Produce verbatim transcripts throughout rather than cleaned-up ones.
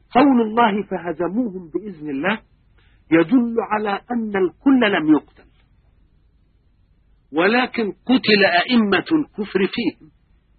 قول الله فهزموهم بإذن الله يدل على أن الكل لم يقتل، ولكن قتل أئمة الكفر فيهم،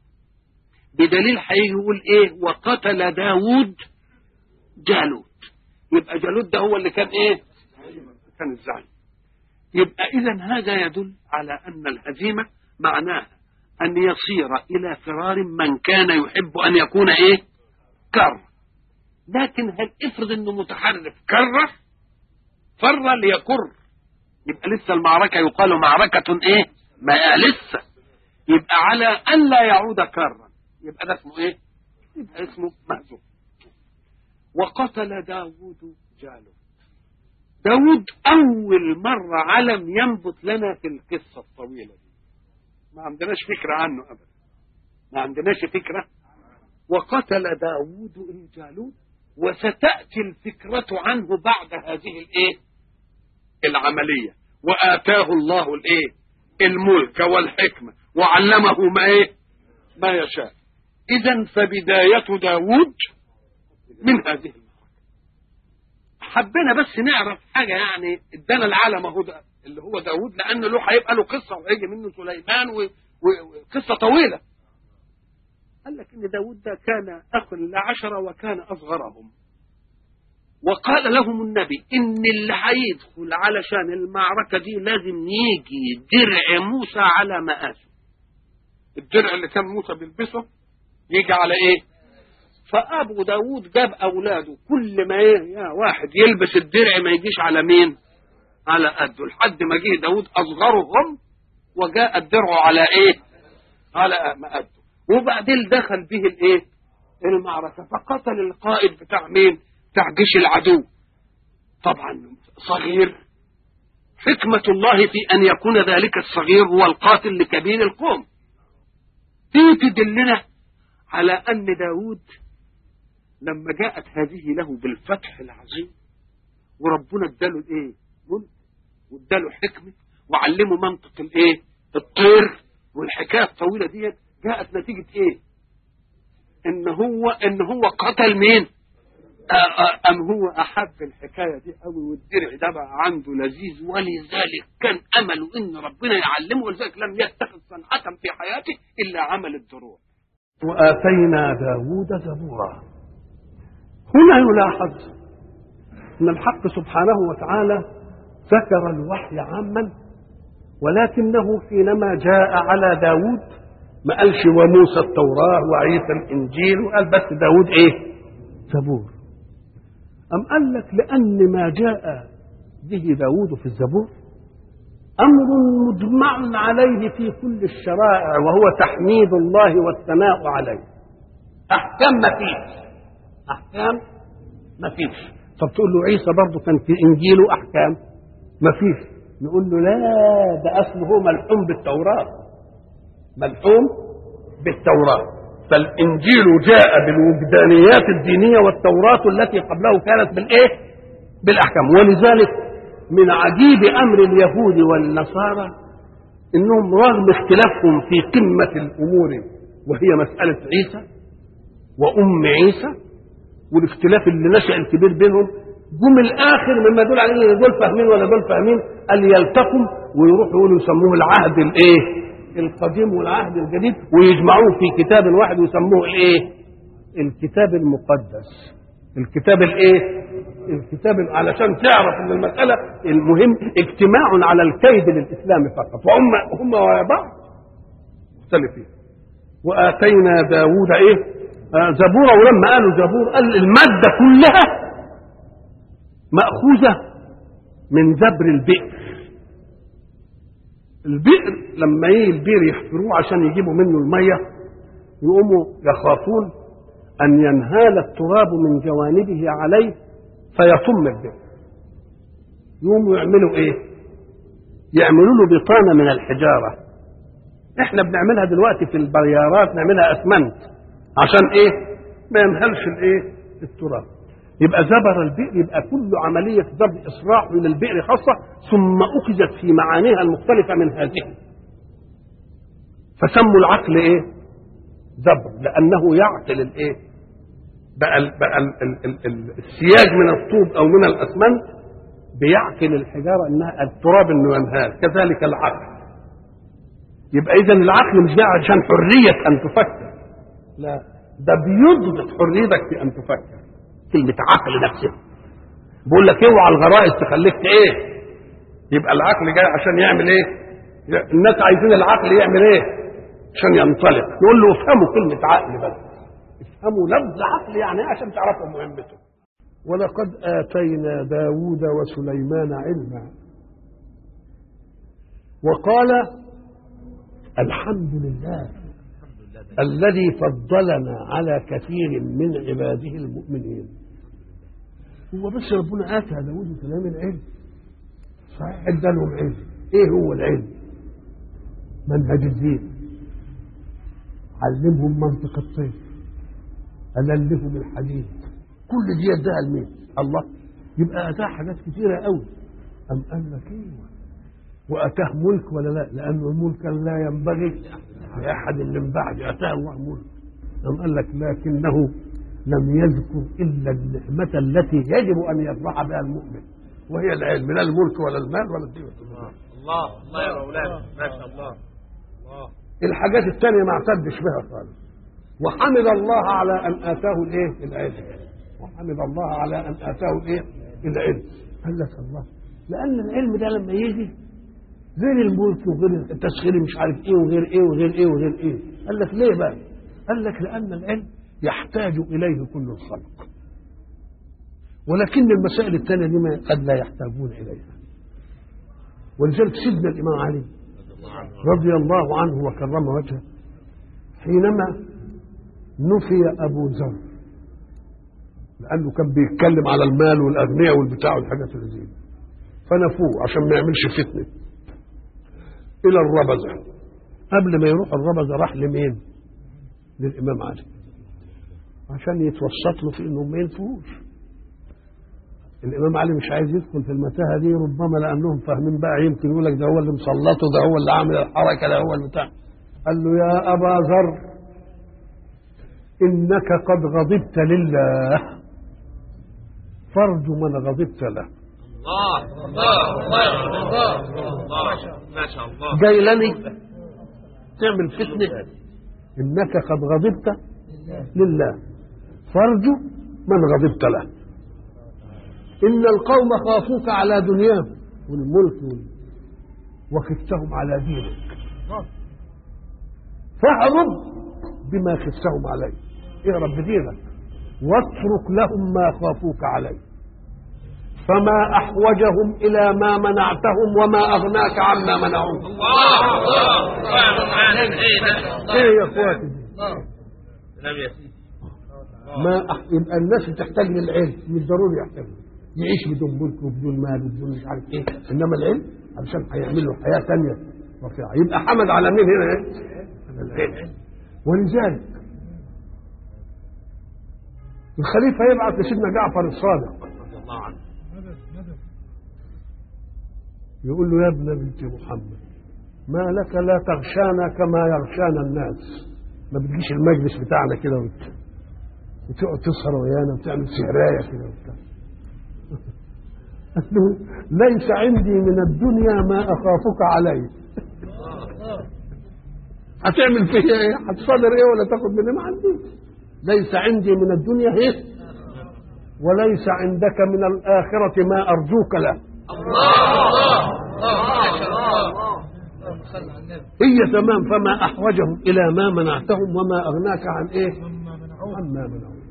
بدليل هيجي يقول إيه وقتل داود جالوت. يبقى جالوت ده هو اللي كان إيه كان الزعيم. يبقى إذن هذا يدل على أن الهزيمة معناها أن يصير إلى فرار من كان يحب أن يكون إيه كر. لكن هل افرض أنه متحرف كر فر ليكر، يبقى لسه المعركة يقال معركة إيه ما لسه، يبقى على أن لا يعود كرا، يبقى ده اسمه إيه يبقى اسمه مهزوم. وقتل داود جالوت. داود أول مرة علم ينبت لنا في القصة الطويلة دي، ما عندناش فكرة عنه أبدا، ما عندناش فكرة. وقتل داود جالوت، وستأتي الفكرة عنه بعد هذه الإيه العملية. وآتاه الله الإيه الملك والحكمة وعلمه ما إيه ما يشاء. إذن فبداية داود من هذه المعركة. حبينا بس نعرف حاجة، يعني ادانا العالم اهو ده اللي هو داود، لأنه له هيبقى له قصة وهيجي منه سليمان وقصة طويلة. قال لك إن داود ده كان أخ لعشرة وكان أصغرهم، وقال لهم النبي إن اللي هيدخل علشان المعركة دي لازم يجي درع موسى على مقاسه. الدرع اللي كان موسى بيلبسه يجي على إيه؟ فأبو داود جاب أولاده كل ما إيه يا واحد يلبس الدرع ما يجيش على مين؟ على قده، لحد ما جه داود أصغرهم وجاء الدرع على إيه؟ على مقده. وبعدين دخل به الإيه؟ المعركة، فقتل القائد بتاع مين؟ بتاع جيش العدو. طبعا صغير، حكمة الله في أن يكون ذلك الصغير هو القاتل لكبير القوم. دي تدلنا على أن داود لما جاءت هذه له بالفتح العظيم وربنا اداله الايه ملك واداله حكمة وعلمه منطق الايه الطير والحكاية الطويلة دي، جاءت نتيجة ايه ان هو ان هو قتل مين؟ ام هو احب الحكاية دي قوي، والدرع ده بقى عنده لذيذ، ولذلك كان امله ان ربنا يعلمه، ولذلك لم يتخذ صنعة في حياته الا عمل الدروع. وآتينا داود زبورا. هنا يلاحظ أن الحق سبحانه وتعالى ذكر الوحي عاما، ولكنه حينما جاء على داود ما قالش وموسى التوراة وعيسى الإنجيل، وقال بس داود إيه زبور. أم قال لك لأن ما جاء به داود في الزبور أمر مجمع عليه في كل الشرائع، وهو تحميد الله والثناء عليه. أحكام ما فيش، أحكام ما فيش. طب تقول له عيسى برضه كان في إنجيله أحكام ما فيش، نقول له لا، ده أصله ملحوم بالتوراة، ملحوم بالتوراة. فالإنجيل جاء بالوجدانيات الدينية، والتوراة التي قبله كانت بالإيه؟ بالأحكام. ولذلك من عجيب أمر اليهود والنصارى إنهم رغم اختلافهم في قمة الأمور وهي مسألة عيسى وأم عيسى والاختلاف اللي نشأ الكبير بينهم، جم الآخر مما يدل على إن دول فاهمين ولا دول فاهمين، قال يلتقوا ويروحوا يقولوا يسموه العهد الإيه؟ القديم والعهد الجديد، ويجمعوه في كتاب واحد ويسموه الإيه؟ الكتاب المقدس. الكتاب الإيه؟ الكتاب، علشان تعرف ان المسألة المهم اجتماع على الكيد للإسلام فقط، وهم هم وبعض مختلفين. وآتينا داود ايه آه زبورا. ولما قالوا زبور قال المادة كلها مأخوذة من زبر البئر. البئر لما ايه البئر يحفروه عشان يجيبوا منه المية، يقوموا يخافون ان ينهال التراب من جوانبه عليه فيطم البئر. يقوموا يعملوا ايه؟ يعملوا له بطانه من الحجاره. احنا بنعملها دلوقتي في البريارات، نعملها اسمنت عشان ايه؟ ما ينهلش الايه؟ التراب. يبقى زبر البئر، يبقى كل عمليه زبر اصراح من البئر خاصه، ثم اخذت في معانيها المختلفه من هذه. فسموا العقل ايه؟ زبر، لانه يعقل الايه؟ بقى ال بقى ال ال ال ال السياج من الطوب او من الاسمنت بيعقل الحجاره انها التراب انه ينهار، كذلك العقل. يبقى اذا العقل مش جاي عشان حريه ان تفكر، لا، ده بيضبط حريتك في ان تفكر. كلمه عقل نفسها بقول لك اوعى الغرائز تخليك ايه، يبقى العقل جاي عشان يعمل ايه؟ الناس عايزين العقل يعمل ايه؟ عشان ينطلق. نقول له افهموا كلمه عقل بس، افهموا لفظ عقل يعني ايه عشان تعرفوا مهمته. ولقد آتينا داود وسليمان علما وقال الحمد لله الذي فضلنا على كثير من عباده المؤمنين. هو بس ربنا آتى داود وسليمان العلم، صحيح ادالهم علم. ايه هو العلم؟ منهج الدين، علمهم منطق الطير، أللهم الحديد، كل دي اداها لمين؟ الله. يبقى اتاه حاجات كثيره قوي. ام قال لك ايوه واتاه ملك ولا لا؟ لانه الملك لا ينبغي لاحد من بعد، اتاه الله ملك. ام قال لك لكنه لم يذكر الا النعمه التي يجب ان يفرح بها المؤمن، وهي العلم، لا الملك ولا المال ولا الدين. الله الله الله يا مولانا، ما شاء الله. الله الحاجات الثانيه ما اعتدش بها خالص. وحمد الله على ان اتاه الايه؟ العلم. وحمد الله على ان اتاه الايه؟ العلم. قال لك الله، لان العلم ده لما يجي غير الملك وغير التسخير مش عارف ايه وغير ايه وغير ايه وغير ايه. قال لك ليه بقى؟ قال لك لان العلم يحتاج اليه كل الخلق، ولكن المسائل الثانيه دي قد لا يحتاجون اليها. ولذلك سيدنا الامام علي رضي الله عنه وكرم وجهه حينما نفي ابو ذر، لانه كان بيتكلم على المال والاغنياء والبتاع والحاجات اللي زي دي، فنفوه عشان ما يعملش فتنه الى الربذه. قبل ما يروح الربذه راح لمين؟ للامام علي عشان يتوسط له في انهم ما ينفوش. الامام علي مش عايز يدخل في المتاهه دي، ربما لانهم فاهمين بقى يمكن يقول لك ده هو اللي مسلطه، ده هو اللي عامل الحركه، ده هو البتاع. قال له يا ابا ذر انك قد غضبت لله فارجو من غضبت له. الله الله الله الله الله ما شاء الله. جاي لني تعمل فتنه، انك قد غضبت لله فارجو من غضبت له. ان القوم خافوك على دنياهم والملك وخفتهم على دينك، فاهرب بما خفتهم عليه، اهرب بدينك واترك لهم ما خافوك عليه، فما احوجهم الى ما منعتهم وما اغناك عما منعوك. الله الله ايه يا اخواتي دي؟ نعم يا سيدي. ما أح... يبقى الناس بتحتاج للعلم، مش ضروري يحتاج يعيش بدون ملك وبدون مال وبدون مش عارف ايه، انما العلم علشان هيعمل له حياه ثانيه رفيعه. يبقى حمد على مين هنا؟ ايه؟ على العلم. ولذلك الخليفه يبعث لسيدنا جعفر الصادق رضي الله عنه، يقول له يا ابن بنت محمد ما لك لا تغشانا كما يغشانا الناس، ما بتجيش المجلس بتاعنا كده وت... وتقعد تسهر ويانا وتعمل سهرايه كده وبتاع. قال له ليس عندي من الدنيا ما اخافك عليه. هتعمل فيها ايه؟ هتصادر ايه ولا تاخد مني؟ ما عنديش. ليس عندي من الدنيا ايه وليس عندك من الاخره ما ارجوك له. الله الله هي تمام. فما احوجهم الى ما منعتهم وما اغناك عن ايه؟ عما منعوك.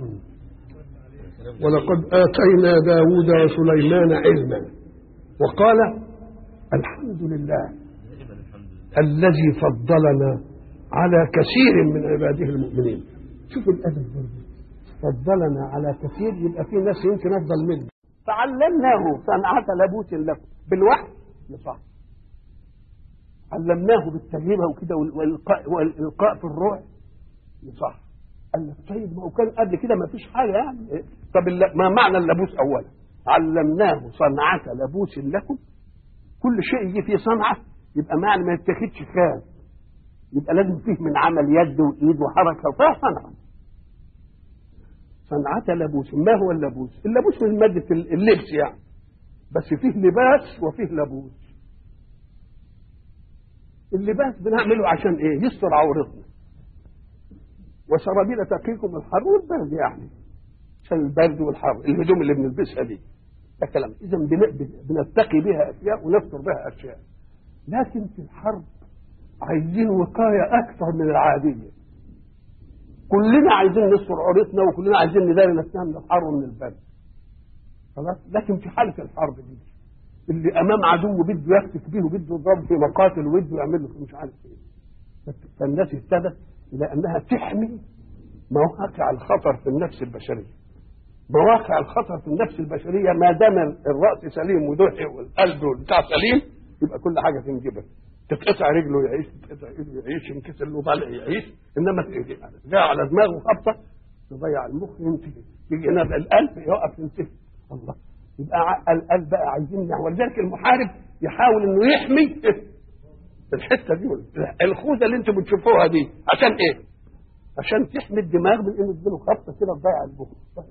ولقد اتينا داود وسليمان علما وقال الحمد لله الذي فضلنا على كثير من عباده المؤمنين. شوف الادب برضه، فضلنا على كثير، يبقى في ناس يمكن افضل منه. فعلمناه صنعة لبوس لكم بالوحي صح، علمناه بالتجربه وكده والالقاء والالقاء في الروح صح. قال لك طيب ما هو كان قبل كده ما فيش حاجه يعني. طب ما معنى اللبوس اولا؟ علمناه صنعة لبوس لكم. كل شيء يجي فيه صنعه يبقى معنى ما يتخذش خام، يبقى لازم فيه من عمل يد وايد وحركه وفيها صنعه. صنعة لبوس. ما هو اللبوس؟ اللبوس من مادة اللبس يعني، بس فيه لباس وفيه لبوس. اللباس بنعمله عشان ايه؟ يستر عورتنا، وسرابيل تقيكم الحر والبرد، يعني عشان البرد والحر. الهدوم اللي بنلبسها دي ده كلام. اذا بنتقي بها اشياء ونستر بها اشياء. لكن في الحرب عايزين وقايه اكثر من العاديه. كلنا عايزين نستر عورتنا وكلنا عايزين نداري نفسنا من الحر ومن البرد، خلاص. لكن في حاله الحرب دي اللي امام عدو بده يفتك به وبده يضرب في مقاتل وبده يعمل له مش عارف ايه، فالناس اهتدت الى انها تحمي مواقع الخطر في النفس البشريه. مواقع الخطر في النفس البشريه ما دام الراس سليم ودحي والقلب بتاع سليم يبقى كل حاجه تنجبها. تتقطع رجله يعيش، تتقطع ايده يعيش، ينكسر له ضلع يعيش. انما جاء على دماغه خبطه تضيع المخ ينتهي، يجي هنا القلب يقف ينتهي. الله، يبقى القلب بقى عايزين. ولذلك المحارب يحاول انه يحمي الحته دي، الخوذه اللي انتم بتشوفوها دي عشان ايه؟ عشان تحمي الدماغ من انه تجيله خبطه كده تضيع المخ.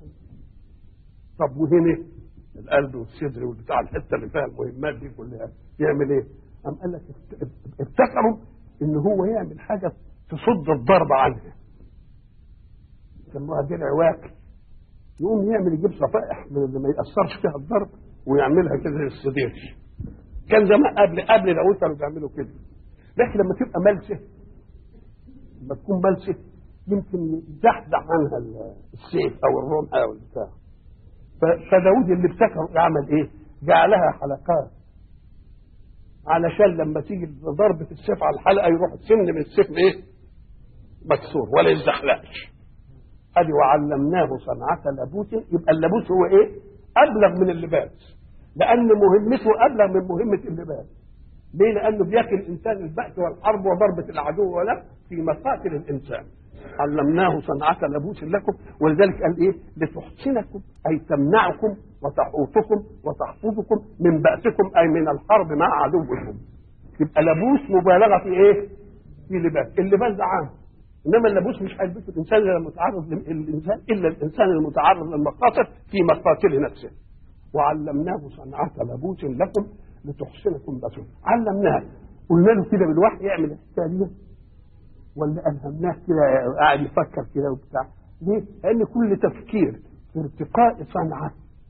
طب وهنا القلب والصدر والبتاع الحته اللي فيها المهمات دي كلها يعمل ايه؟ قام قال لك ابتكروا ان هو يعمل حاجه تصد الضرب عنها، يسموها درع واكل. يقوم يعمل يجيب صفائح من اللي ما ياثرش فيها الضرب ويعملها كده زي الصدير. كان زمان قبل قبل داوود كانوا بيعملوا كده. لكن لما تبقى ملسه، لما تكون ملسه يمكن يزحزح عنها السيف او الرمح او البتاع. فداوود اللي ابتكر يعمل ايه؟ جعلها حلقات علشان لما تيجي ضربه السيف على الحلقه يروح السن من السيف ايه؟ مكسور ولا يزحلقش. ادي وعلمناه صنعة لبوس. يبقى اللبوس هو ايه؟ ابلغ من اللباس، لان مهمته ابلغ من مهمه اللباس. ليه؟ لانه بياكل الانسان البأس والحرب وضربه العدو ولا في مقاتل الانسان. علمناه صنعة لبوس لكم. ولذلك قال ايه؟ لتحصنكم، اي تمنعكم وتحوطكم وتحفظكم من بأسكم، اي من الحرب مع عدوكم. يبقى لبوس مبالغه في ايه؟ في لباس. اللباس ده عام، انما اللبوس مش هيلبسه الانسان الا المتعرض للانسان الا الانسان المتعرض للمخاطر في مقاتل نفسه. وعلمناه صنعة لبوس لكم لتحصنكم بأسكم. علمناه، قلنا له كده بالوحي يعمل الحكايه ولا الهمناه كده قاعد يفكر كده وبتاع؟ ليه؟ لان كل تفكير في ارتقاء صنعه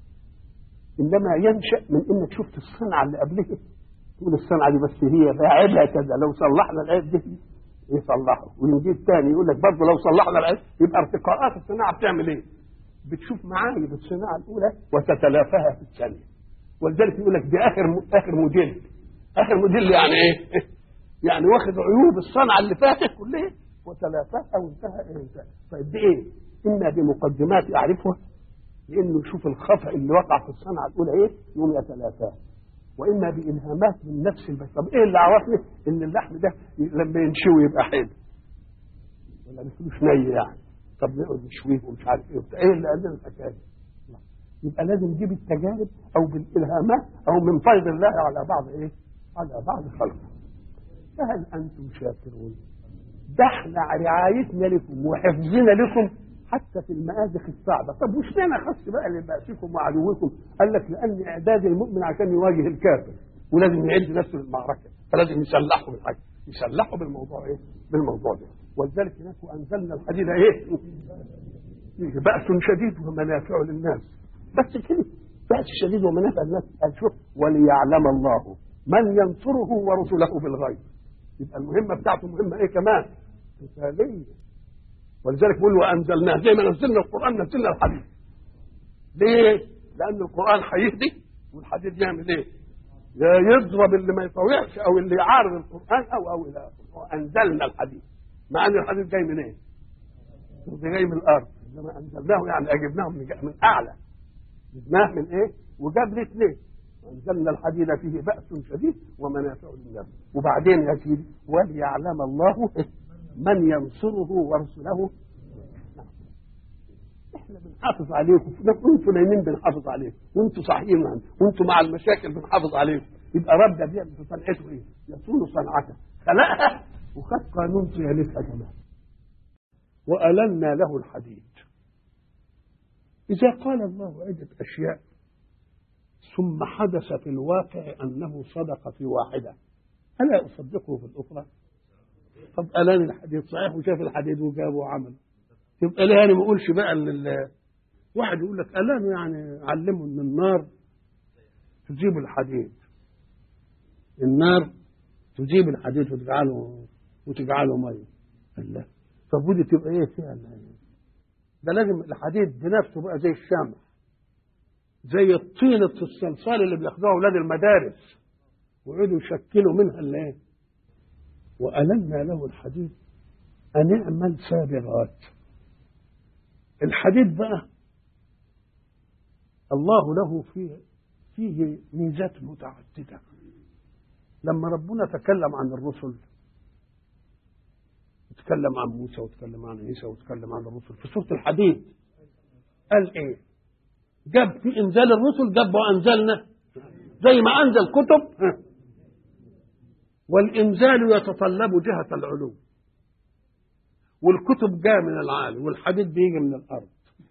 انما ينشا من انك شفت الصنعه اللي قبلها تقول الصنعه دي بس هي عيبها كذا، لو صلحنا العيب دي يصلحه. ويجي الثاني يقول لك برضه لو صلحنا العيب. يبقى ارتقاءات الصناعه بتعمل ايه؟ بتشوف معايب الصناعه الاولى وتتلافاها في الثانيه. ولذلك يقول لك دي اخر اخر موديل. اخر موديل يعني ايه؟ يعني واخد عيوب الصنعه اللي فاتت كلها وتلافاها وانتهى انتهى. طيب دي ايه؟ اما بمقدمات اعرفها، لانه يشوف الخطا اللي وقع في الصنعه الاولى ايه يقوم يتلافاه، واما بالهامات من نفس البشر. طب ايه اللي عرفني ان اللحم ده لما ينشوي يبقى حلو ولا مش ني يعني؟ طب نقعد نشويه ومش عارف ايه وبتاع. ايه اللي قال لنا الحكايه؟ يبقى لازم نجيب التجارب او بالالهامات او من فضل الله على بعض ايه؟ على بعض خلقه. فهل انتم شاكرون؟ ده احنا رعايتنا لكم وحفظنا لكم حتى في المآزق الصعبه. طب وش معنى خاص بقى لبأسكم وعدوكم؟ قال لك لان اعداد المؤمن عشان يواجه الكافر ولازم يعد نفسه للمعركه، فلازم يسلحه بالحاجه، يسلحه بالموضوع ايه؟ بالموضوع ده. ولذلك هناك وانزلنا الحديد ايه؟ بأس شديد ومنافع للناس. بس كده بأس شديد ومنافع للناس. قال شوف وليعلم الله من ينصره ورسله بالغيب. يبقى المهمه بتاعته مهمه ايه كمان؟ قتاليه. ولذلك بيقول وانزلناه، زي ما نزلنا القران نزلنا الحديد. ليه؟ لان القران هيهدي والحديد يعمل ايه؟ يا يضرب اللي ما يطوعش او اللي يعارض القران او او الى اخره. وانزلنا الحديد، مع ان الحديد جاي من ايه؟ جاي من الارض. انما انزلناه يعني اجبناه من, من اعلى، جبناه من ايه؟ وجاب لك ليه؟ وانزلنا الحديد فيه بأس شديد ومنافع للناس. وبعدين يا سيدي وليعلم الله من ينصره ورسله. احنا بنحافظ عليكم، انتوا نايمين بنحافظ عليكم، وانتوا صاحيين وانتوا مع المشاكل بنحافظ عليكم. يبقى رب بيعمل في صنعته ايه؟ يصون صنعته، خلقها وخد قانون صيانتها كمان. وألنا له الحديد. إذا قال الله عدة أشياء ثم حدث في الواقع أنه صدق في واحدة ألا أصدقه في الأخرى؟ طب ألان الحديد صحيح وشاف الحديد وجابه وعمل، يبقى ليه أنا ما أقولش بقى لل واحد يقول لك ألان يعني علمه إن النار تجيب الحديد، النار تجيب الحديد وتجعله وتجعله ميه. قال لا، طب ودي تبقى ايه فيها؟ ده لازم الحديد بنفسه بقى زي الشمع، زي الطينة الصلصال اللي بياخدوها اولاد المدارس ويقعدوا يشكلوا منها الايه. وألنا له الحديد أن اعمل سابغات. الحديد بقى الله له فيه فيه ميزات متعددة. لما ربنا تكلم عن الرسل تكلم عن موسى وتكلم عن عيسى وتكلم عن الرسل في سورة الحديد قال ايه؟ جاب في انزال الرسل، جاب وانزلنا زي ما انزل كتب، والانزال يتطلب جهة العلو، والكتب جاء من العالي والحديد بيجي من الارض.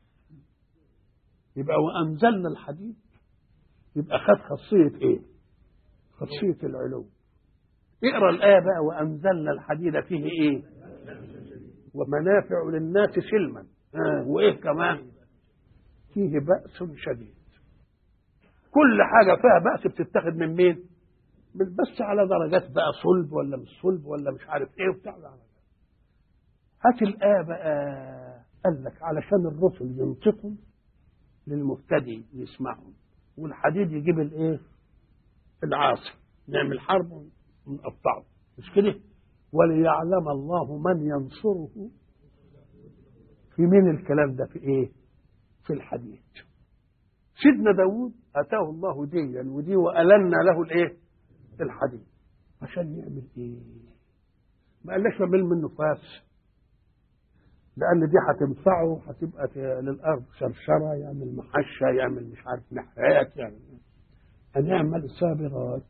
يبقى وانزلنا الحديد يبقى خد خاصية ايه؟ خاصية العلو. اقرا الآية بقى وأنزلنا الحديد فيه ايه؟ ومنافع للناس سلما، آه. وايه كمان؟ فيه بأس شديد. كل حاجة فيها بأس بتتخذ من مين؟ من بس على درجات بقى صلب ولا مش صلب ولا مش عارف ايه وبتاع. هات الآية بقى قال لك علشان الرسل ينطقوا للمهتدي يسمعهم، والحديد يجيب الايه؟ العاصي، نعمل حرب ونقطعه، مش كده؟ وليعلم الله من ينصره. في مين الكلام ده؟ في ايه؟ في الحديد. سيدنا داود اتاه الله ديا ودي وألنا له الايه؟ الحديد. عشان يعمل ايه؟ ما قالش نعمل منه فاس، لان دي هتنفعه، هتبقى للارض شرشره، يعمل محشه، يعمل مش عارف نحات، يعني هنعمل سابغات.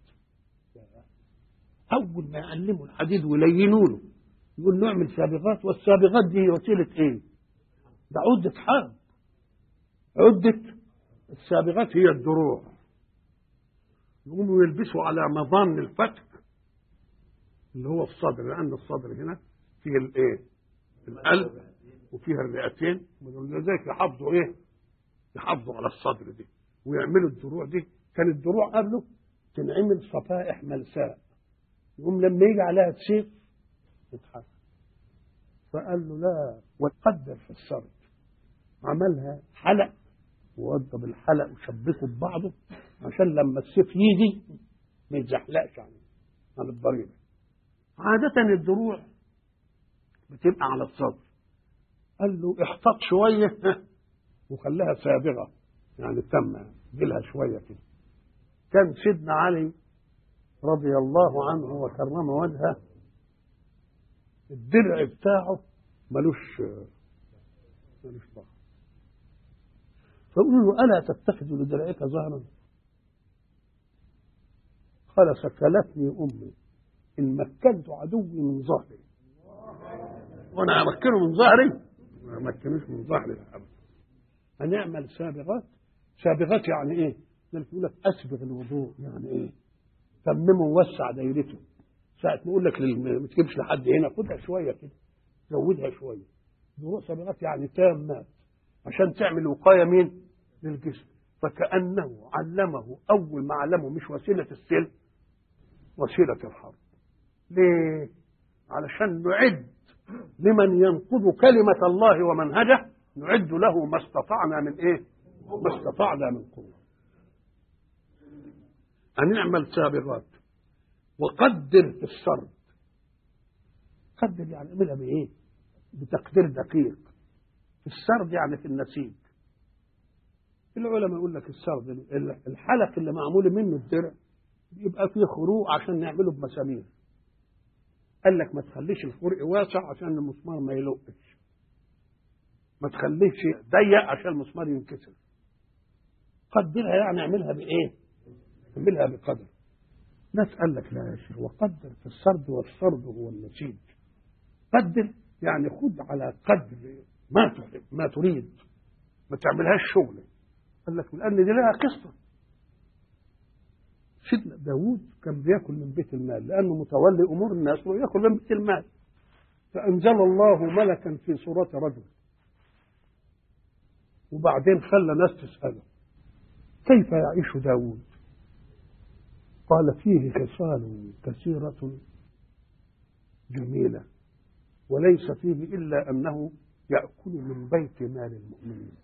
اول ما يعلموا الحديد ويلينوا له يقول نعمل سابغات، والسابغات دي وسيله ايه؟ ده عده حرب. عده السابغات هي الدروع، يقوموا يلبسوا على مظان الفتك اللي هو الصدر، لان الصدر هنا فيه الايه؟ القلب وفيها الرئتين، ولذلك يحافظوا ايه؟ يحافظوا على الصدر دي ويعملوا الدروع دي. كان الدروع قبله تنعمل صفائح ملساء، يقوم لما يجي عليها سيف يتحرك. فقال له لا، وقدر في السرد، عملها حلق ووضب الحلق وشبكه ببعضه عشان لما السيف يجي ما يتزحلقش عن عن الضريبه. عاده الدروع بتبقى على الصدر، قال له احتاط شويه وخلاها سابغه، يعني تم جيلها شويه كده. كان سيدنا علي رضي الله عنه وكرم وجهه الدرع بتاعه ملوش ملوش ظهر، فقولوا له الا تتخذ لدرعك ظهرا؟ قال سكلتني امي ان مكنت عدوي من ظهري، وانا امكنه من ظهري؟ ما امكنوش من ظهري ابدا. هنعمل سابغات. سابغات يعني ايه؟ يقول لك اسبغ الوضوء، يعني ايه؟ تممه ووسع دايرته. ساعة ما اقول لك ما تجيبش لحد هنا، خدها شويه كده، زودها شويه. دروع سابغات يعني تامات عشان تعمل وقايه مين؟ للجسم. فكأنه علمه اول ما علمه مش وسيله السلم، وسيله الحرب. ليه؟ علشان نعد لمن ينقض كلمة الله ومنهجه، نعد له ما استطعنا من ايه؟ ما استطعنا من قوة. أن نعمل سابغات وقدر في السرد. قدر يعني اعملها بايه؟ بتقدير دقيق. في السرد يعني في النسيج. العلماء يقول لك السرد الحلق اللي معمول منه الدرع يبقى فيه خروق عشان نعمله بمسامير. قال لك ما تخليش الخرق واسع عشان المسمار ما يلقش، ما تخليش ضيق عشان المسمار ينكسر. قدرها يعني اعملها بايه؟ اعملها بقدر. ناس قال لك لا يا شيخ، وقدر في السرد، والسرد هو النسيج. قدر يعني خد على قدر ما تحب ما تريد، ما تعملهاش شغل. قال لك لأن دي لها قصة. سيدنا داوود كان بياكل من بيت المال لأنه متولي أمور الناس ويأكل من بيت المال، فأنزل الله ملكا في صورة رجل، وبعدين خلى ناس تسأله كيف يعيش داوود؟ قال فيه خصال كثيرة جميلة وليس فيه إلا أنه يأكل من بيت مال المؤمنين.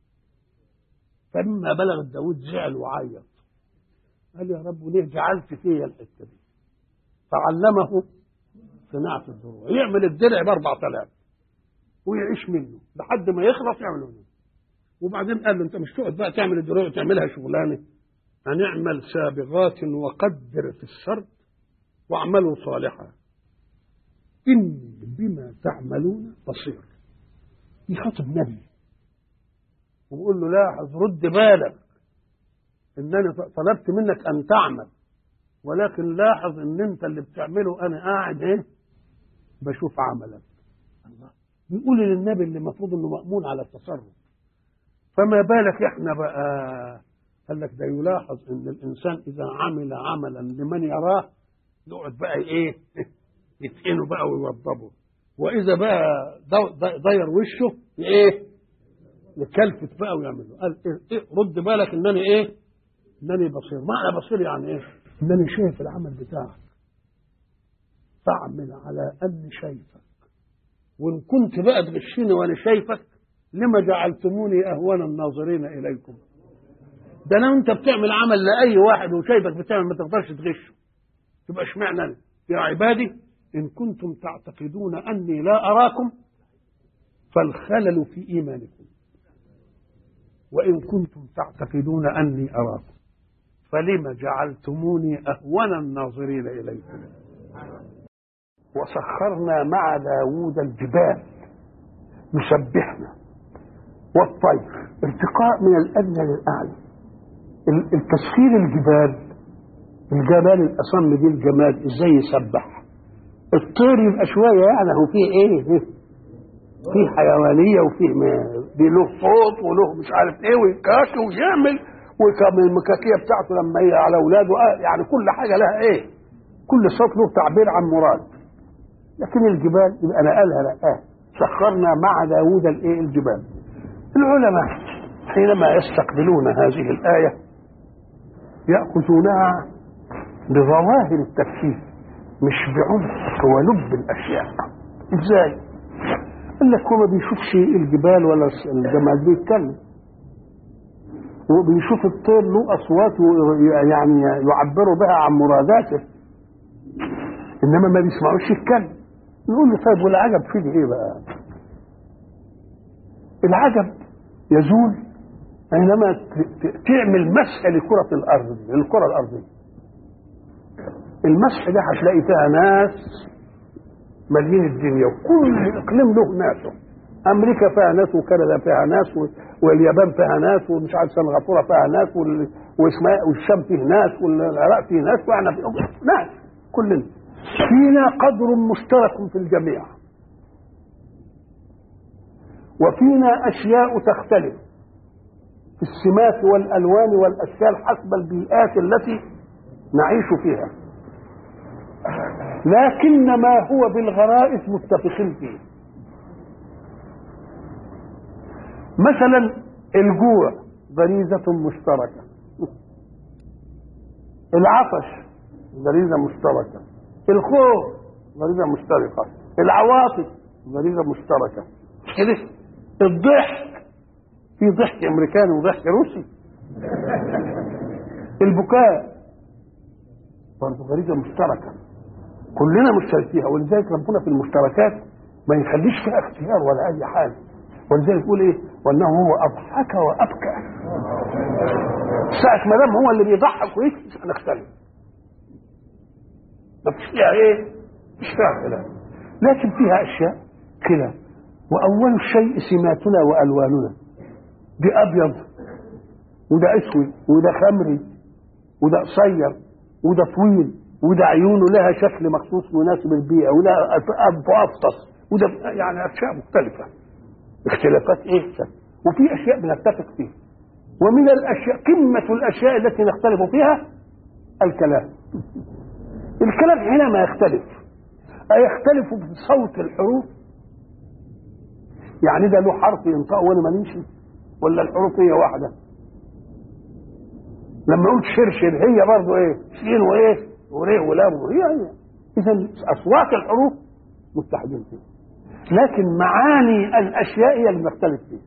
فلما بلغ داوود زعل وعيط، قال يا رب ليه جعلت فيا الحتة دي؟ فعلمه صناعة الدروع، يعمل الدرع بأربع آلاف ويعيش منه لحد ما يخلص يعمله منه. وبعدين قال له أنت مش تقعد بقى تعمل الدروع وتعملها شغلانة، هنعمل سابغات وقدر في السرد واعملوا صالحا إني بما تعملون بصير. يخاطب نبي ويقول له لاحظ رد بالك إنني طلبت منك أن تعمل، ولكن لاحظ إن أنت اللي بتعمله أنا قاعد إيه بشوف عملك. الله بيقول للنبي اللي المفروض إنه مأمون على التصرف، فما بالك إحنا بقى؟ قال لك ده يلاحظ إن الإنسان إذا عمل عملا لمن يراه يقعد بقى إيه يتقنه بقى ويوضبه، وإذا بقى ضير وشه إيه يكلفت بقى ويعمله. قال إيه, إيه رد بالك إنني إيه إنني بصير. معنى بصير يعني إيه؟ إنني شايف العمل بتاعك، فاعمل على أني شايفك، وإن كنت بقى تغشيني وأنا شايفك لما جعلتموني أهون الناظرين إليكم. ده أنا أنت بتعمل عمل لأي واحد وشايفك بتعمل ما تقدرش تغشه، تبقى اشمعنى أنا؟ يا عبادي إن كنتم تعتقدون أني لا أراكم فالخلل في إيمانكم، وإن كنتم تعتقدون أني أراكم فلما جعلتموني أهون الناظرين إليكم. وسخرنا مع داوود الجبال يسبحنا والطير ارتقاء من الأدنى للأعلى. التسخير الجبال، الجبال الأصم دي الجماد ازاي يسبح؟ الطير يبقى شوية يعني هو فيه ايه؟ فيه حيوانية وفيه له صوت وله مش عارف ايه ويكاشي ويعمل، وكمان المكاكية بتاعته لما هي على اولاده يعني كل حاجة لها ايه؟ كل صوت له تعبير عن مراد. لكن الجبال يبقى نقلها لقاه سخرنا مع داوود الايه الجبال. العلماء حينما يستقبلون هذه الآية يأخذونها بظواهر التفسير مش بعمق ولب الأشياء. إزاي؟ قال لك هو ما بيشوفش الجبال ولا الجمال بيتكلم، وبيشوف الطير له أصوات يعني يعبروا بها عن مراداته، إنما ما بيسمعوش يتكلم. نقول له طيب والعجب فيه إيه بقى؟ العجب يزول حينما تعمل مسح لكرة الأرض، للكرة الأرضية. المسح ده هتلاقي فيها ناس مالين الدنيا، وكل إقليم له ناسه. أمريكا فيها ناس، وكندا فيها ناس، واليابان فيها ناس، ومش عارف سنغافورة فيها ناس، والشام فيه ناس، والعراق فيه ناس، وإحنا فيه ناس. كلنا فينا قدر مشترك في الجميع، وفينا أشياء تختلف في السمات والألوان والأشكال حسب البيئات التي نعيش فيها، لكن ما هو بالغرائز متفقين فيه. مثلا الجوع غريزة مشتركة، العطش غريزة مشتركة، الخوف غريزة مشتركة، العواطف غريزة مشتركة كده. الضحك في ضحك امريكاني وضحك روسي، البكاء برضه غريزه مشتركه كلنا مشتركيها، ولذلك ربنا في المشتركات ما يخليش فيها اختيار ولا اي حاجه، ولذلك يقول ايه؟ وانه هو اضحك وابكى. ساعه ما دام هو اللي بيضحك ويبكي مش هنختلف، ما فيش فيها ايه؟ مش فيها كلام، لكن فيها اشياء كده. واول شيء سماتنا والواننا، دي ابيض وده اسود وده خمري وده قصير وده طويل وده عيونه لها شكل مخصوص مناسب للبيئه وده انف افطس وده يعني اشياء مختلفه، اختلافات ايه؟ وفي اشياء بنتفق فيها. ومن الاشياء قمه الاشياء التي نختلف فيها الكلام. الكلام حينما يختلف أيختلف بصوت الحروف؟ يعني ده له حرف ينطق وانا ما نمشي، ولا الحروف هي واحده؟ لما قلت شرشر هي برضه ايه؟ شين وايه؟ وريه ولام وهي هي. اذا اصوات الحروف متحدين فيها، لكن معاني الاشياء هي اللي نختلف فيها.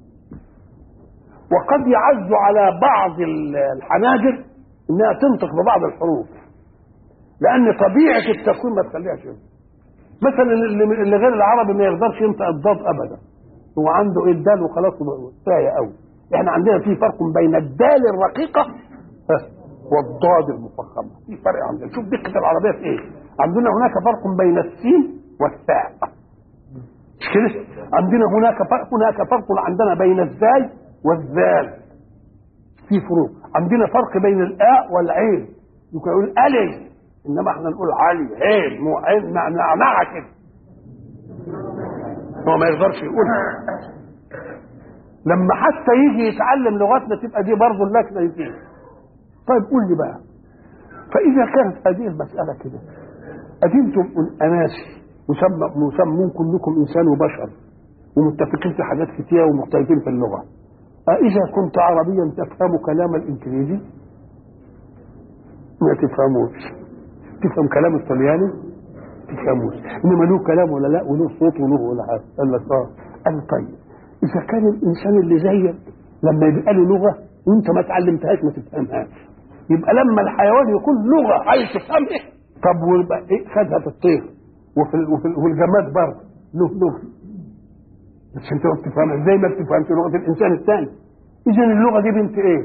وقد يعز على بعض الحناجر انها تنطق ببعض الحروف، لان طبيعه التكوين ما تخليهاش كده. مثلا اللي غير العربي ما يقدرش ينطق الضاد ابدا، هو عنده ايه؟ الدال وخلاص كفايه قوي. احنا عندنا في فرق بين الدال الرقيقه والضاد المفخمه، في فرق عندنا. شوف دقه العربيه في ايه. عندنا هناك فرق بين السين والثاء، مش كده؟ عندنا هناك فرق هناك فرق عندنا بين الزاي والذال، في فروق. عندنا فرق بين الاء والعين، يمكن يقول الي، انما احنا نقول علي عين مو عين نعنعه كده، هو ما يقدرش يقولها. لما حتى يجي يتعلم لغتنا تبقى دي برضه اللكنه يجي. طيب قول لي بقى، فاذا كانت هذه المساله كده، ادينتم اناسي مسمون كلكم انسان وبشر ومتفقين في حاجات كتير ومختلفين في اللغه، أإذا كنت عربيا تفهم كلام الإنجليزي؟ ما تفهموش. تفهم كلام الطلياني؟ تفهموش. إنما له كلام ولا لا، وله صوت وله ولا حاجة. قال لك اه. قال طيب إذا كان الإنسان اللي زيك لما يبقى له لغة وأنت ما تعلمتهاش ما تفهمهاش، يبقى لما الحيوان يكون لغة عايز تفهمها، طب ويبقى إيه؟ خدها في الطير وفي وفي والجماد برضه له لغة، بس انت ما بتفهمها زي ما بتفهمش لغه الانسان الثاني. اذا اللغه دي بنت ايه؟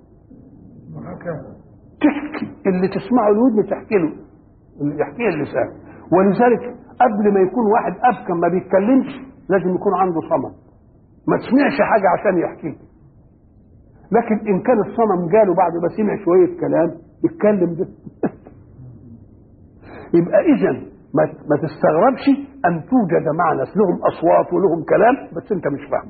تحكي، اللي تسمعه الودن تحكي له، اللي يحكيه اللسان. ولذلك قبل ما يكون واحد ابكم ما بيتكلمش لازم يكون عنده صمم، ما تسمعش حاجه عشان يحكيه. لكن ان كان الصمم جاله بعد ما سمع شويه كلام يتكلم ده يبقى اذا ما تستغربش ان توجد مع ناس لهم اصوات ولهم كلام بس انت مش فاهمه،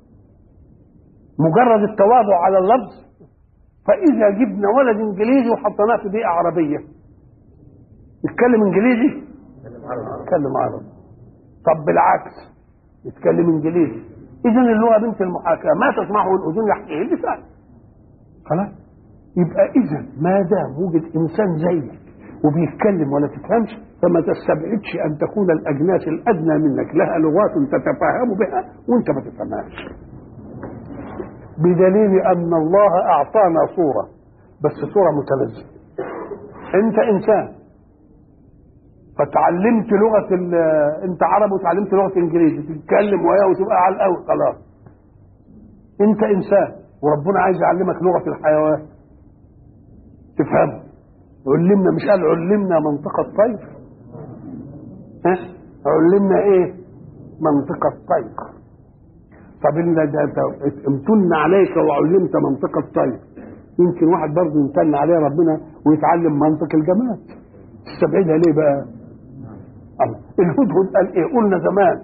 مجرد التواضع على اللفظ. فاذا جبنا ولد انجليزي وحطيناه في بيئه عربيه يتكلم انجليزي يتكلم عربي، طب بالعكس يتكلم انجليزي. اذا اللغه بنت المحاكاه، ما تسمعه الاذن يحكيه اللسان. خلاص، يبقى اذا ما دام وجد انسان زيك وبيتكلم ولا تفهمش فما تستبعدش ان تكون الاجناس الادنى منك لها لغات تتفاهم بها وانت ما تفهمهاش، بدليل ان الله اعطانا صوره بس صوره متلازمه. انت انسان فتعلمت لغه انت عربي وتعلمت لغه انجليزي تتكلم وياه وتبقى على الاول خلاص. انت انسان وربنا عايز يعلمك لغه الحيوان تفهمه. علمنا، مش قال علمنا منطق الطير؟ ها؟ علمنا ايه؟ منطق الطير. طب ان امتن عليك وعلمت منطق الطير، يمكن واحد برضه يمتن عليه ربنا ويتعلم منطق الجماد، تستبعدها ليه بقى؟ الله. الهدهد قال ايه؟ قلنا زمان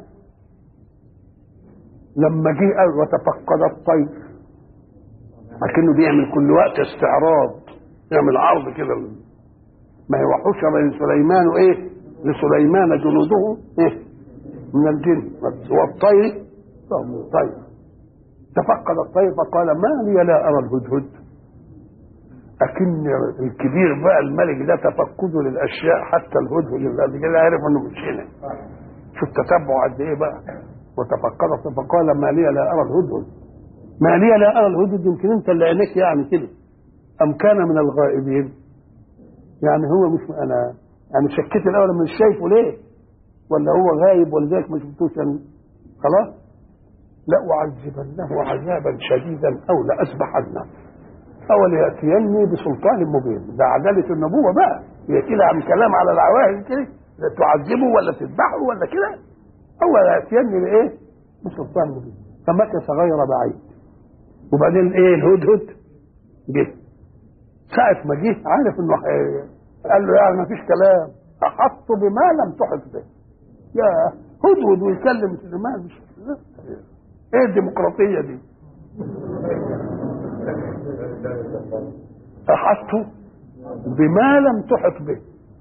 لما جه قال وتفقد الطير، لكنه بيعمل كل وقت استعراض، يعمل عرض كده. ما هي وحشر لسليمان وايه؟ لسليمان جنوده ايه؟ من الجن والطير طير. تفقد الطير فقال ما لي لا ارى الهدهد. لكن الكبير بقى الملك ده تفقده للاشياء، حتى الهدهد اللي كده عارف انه مش هنا. شوف تتبع قد ايه بقى. وتفقد فقال ما لي لا ارى الهدهد. ما لي لا ارى الهدهد، يمكن انت اللي عينيك يعني كده. ام كان من الغائبين، يعني هو مش انا يعني شكيت الاول مش شايفه ليه، ولا هو غايب ولذلك ما شفتوش يعني خلاص. لأعذبنه عذابا شديدا او لأذبحنه او ليأتيني بسلطان مبين. ده عدالة النبوة بقى، يأتي لها عن كلام على العواهد كده، لا تعذبه ولا تذبحه ولا كده، او يأتيني بايه؟ بسلطان مبين. فمكث غير بعيد، وبعدين ايه؟ الهدهد جه. ساعة ما جه عارف انه قال له يعني ما فيش كلام، احط بما لم تحط به. يا هدهد ويكلم سليمان، مش ايه الديمقراطيه دي؟ احطت بما لم تحط به